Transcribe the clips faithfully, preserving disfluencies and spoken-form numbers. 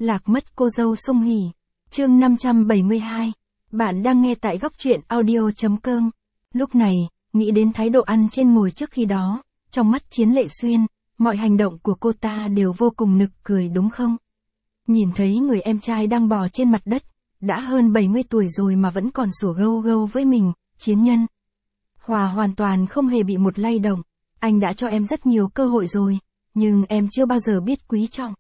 Lạc mất cô dâu Song Hỷ. Chương năm trăm bảy mươi hai. Bạn đang nghe tại góc truyện audio.com. Lúc này, nghĩ đến thái độ ăn trên ngồi trước khi đó, trong mắt Chiến Lệ Xuyên, mọi hành động của cô ta đều vô cùng nực cười đúng không? Nhìn thấy người em trai đang bò trên mặt đất, đã hơn bảy mươi tuổi rồi mà vẫn còn sủa gâu gâu với mình, Chiến Nhân. Hòa hoàn toàn không hề bị một lay động, anh đã cho em rất nhiều cơ hội rồi, nhưng em chưa bao giờ biết quý trọng.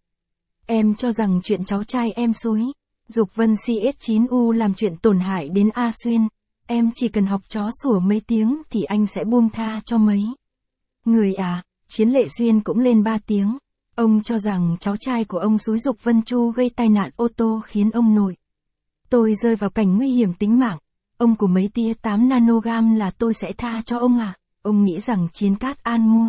Em cho rằng chuyện cháu trai em xúi, Dục Vân C S chín U làm chuyện tổn hại đến A Xuyên, em chỉ cần học chó sủa mấy tiếng thì anh sẽ buông tha cho mấy người à. Chiến Lệ Xuyên cũng lên ba tiếng. Ông cho rằng cháu trai của ông xúi Dục Vân Chu gây tai nạn ô tô khiến ông nội tôi rơi vào cảnh nguy hiểm tính mạng. Ông của mấy tia tám nanogam là tôi sẽ tha cho ông à? Ông nghĩ rằng Chiến Cát An mua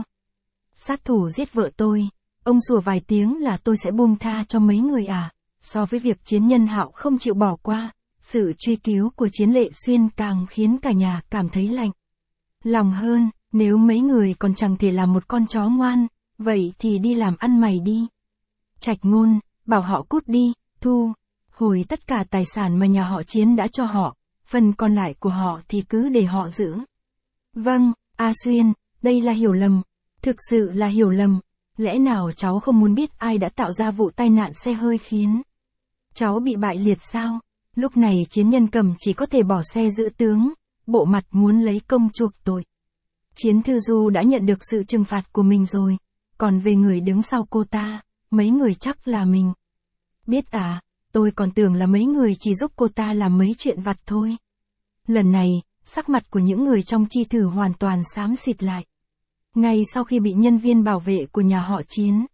sát thủ giết vợ tôi, ông sủa vài tiếng là tôi sẽ buông tha cho mấy người à? So với việc Chiến Nhân Hạo không chịu bỏ qua, sự truy cứu của Chiến Lệ Xuyên càng khiến cả nhà cảm thấy lạnh lòng hơn. Nếu mấy người còn chẳng thể làm một con chó ngoan, vậy thì đi làm ăn mày đi. Trạch Ngôn, bảo họ cút đi, thu hồi tất cả tài sản mà nhà họ Chiến đã cho họ, phần còn lại của họ thì cứ để họ giữ. Vâng, A Xuyên, đây là hiểu lầm, thực sự là hiểu lầm. Lẽ nào cháu không muốn biết ai đã tạo ra vụ tai nạn xe hơi khiến cháu bị bại liệt sao? Lúc này Chiến Nhân Cầm chỉ có thể bỏ xe giữ tướng, bộ mặt muốn lấy công chuộc tội. Chiến Thư Du đã nhận được sự trừng phạt của mình rồi, còn về người đứng sau cô ta, mấy người chắc là mình. Biết à, tôi còn tưởng là mấy người chỉ giúp cô ta làm mấy chuyện vặt thôi. Lần này, sắc mặt của những người trong chi thử hoàn toàn xám xịt lại. Ngay sau khi bị nhân viên bảo vệ của nhà họ Chiến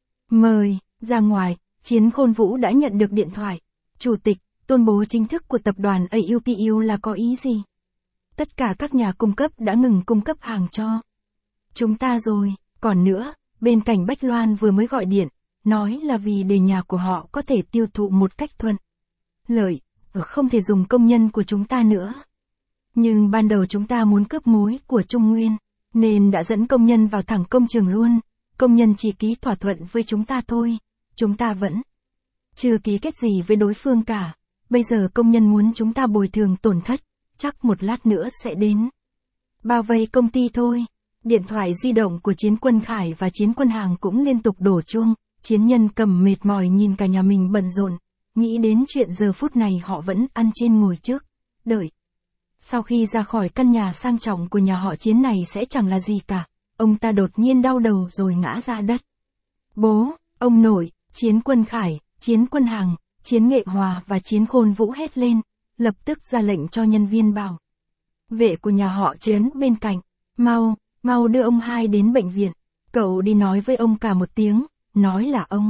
mời ra ngoài, Chiến Khôn Vũ đã nhận được điện thoại. Chủ tịch, tuyên bố chính thức của tập đoàn a u pê u là có ý gì? Tất cả các nhà cung cấp đã ngừng cung cấp hàng cho chúng ta rồi. Còn nữa, bên cạnh Bách Loan vừa mới gọi điện, nói là vì để nhà của họ có thể tiêu thụ một cách thuận lợi, không thể dùng công nhân của chúng ta nữa. Nhưng ban đầu chúng ta muốn cướp mối của Trung Nguyên, nên đã dẫn công nhân vào thẳng công trường luôn. Công nhân chỉ ký thỏa thuận với chúng ta thôi, chúng ta vẫn chưa ký kết gì với đối phương cả. Bây giờ công nhân muốn chúng ta bồi thường tổn thất, chắc một lát nữa sẽ đến bao vây công ty thôi. Điện thoại di động của Chiến Quân Khải và Chiến Quân Hàng cũng liên tục đổ chuông. Chiến Nhân Cầm mệt mỏi nhìn cả nhà mình bận rộn, nghĩ đến chuyện giờ phút này họ vẫn ăn trên ngồi trước, đợi. Sau khi ra khỏi căn nhà sang trọng của nhà họ Chiến này sẽ chẳng là gì cả. Ông ta đột nhiên đau đầu rồi ngã ra đất. Bố, ông nội, Chiến Quân Khải, Chiến Quân Hàng, Chiến Nghệ Hòa và Chiến Khôn Vũ hét lên, lập tức ra lệnh cho nhân viên bảo vệ của nhà họ Chiến bên cạnh. Mau, mau đưa ông hai đến bệnh viện. Cậu đi nói với ông cả một tiếng, nói là ông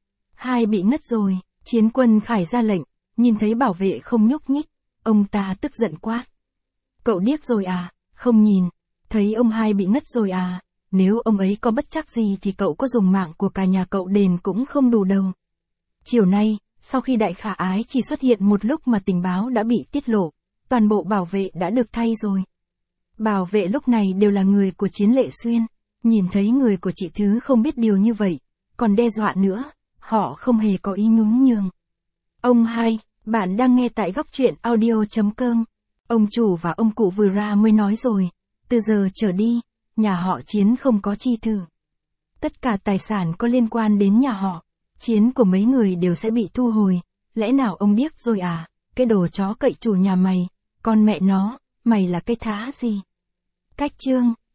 hai bị ngất rồi. Chiến Quân Khải ra lệnh, nhìn thấy bảo vệ không nhúc nhích, ông ta tức giận quát. Cậu điếc rồi à, không nhìn, thấy ông hai bị ngất rồi à, nếu ông ấy có bất trắc gì thì cậu có dùng mạng của cả nhà cậu đền cũng không đủ đâu. Chiều nay, sau khi Đại Khả Ái chỉ xuất hiện một lúc mà tình báo đã bị tiết lộ, toàn bộ bảo vệ đã được thay rồi. Bảo vệ lúc này đều là người của Chiến Lệ Xuyên, nhìn thấy người của chị Thứ không biết điều như vậy, còn đe dọa nữa, họ không hề có ý nhún nhường. Ông hai, bạn đang nghe tại góc truyện audio.com. Ông chủ và ông cụ vừa ra mới nói rồi, từ giờ trở đi, nhà họ Chiến không có chi thử. Tất cả tài sản có liên quan đến nhà họ Chiến của mấy người đều sẽ bị thu hồi. Lẽ nào ông điếc rồi à, cái đồ chó cậy chủ nhà mày, con mẹ nó, mày là cái thá gì? Cách chương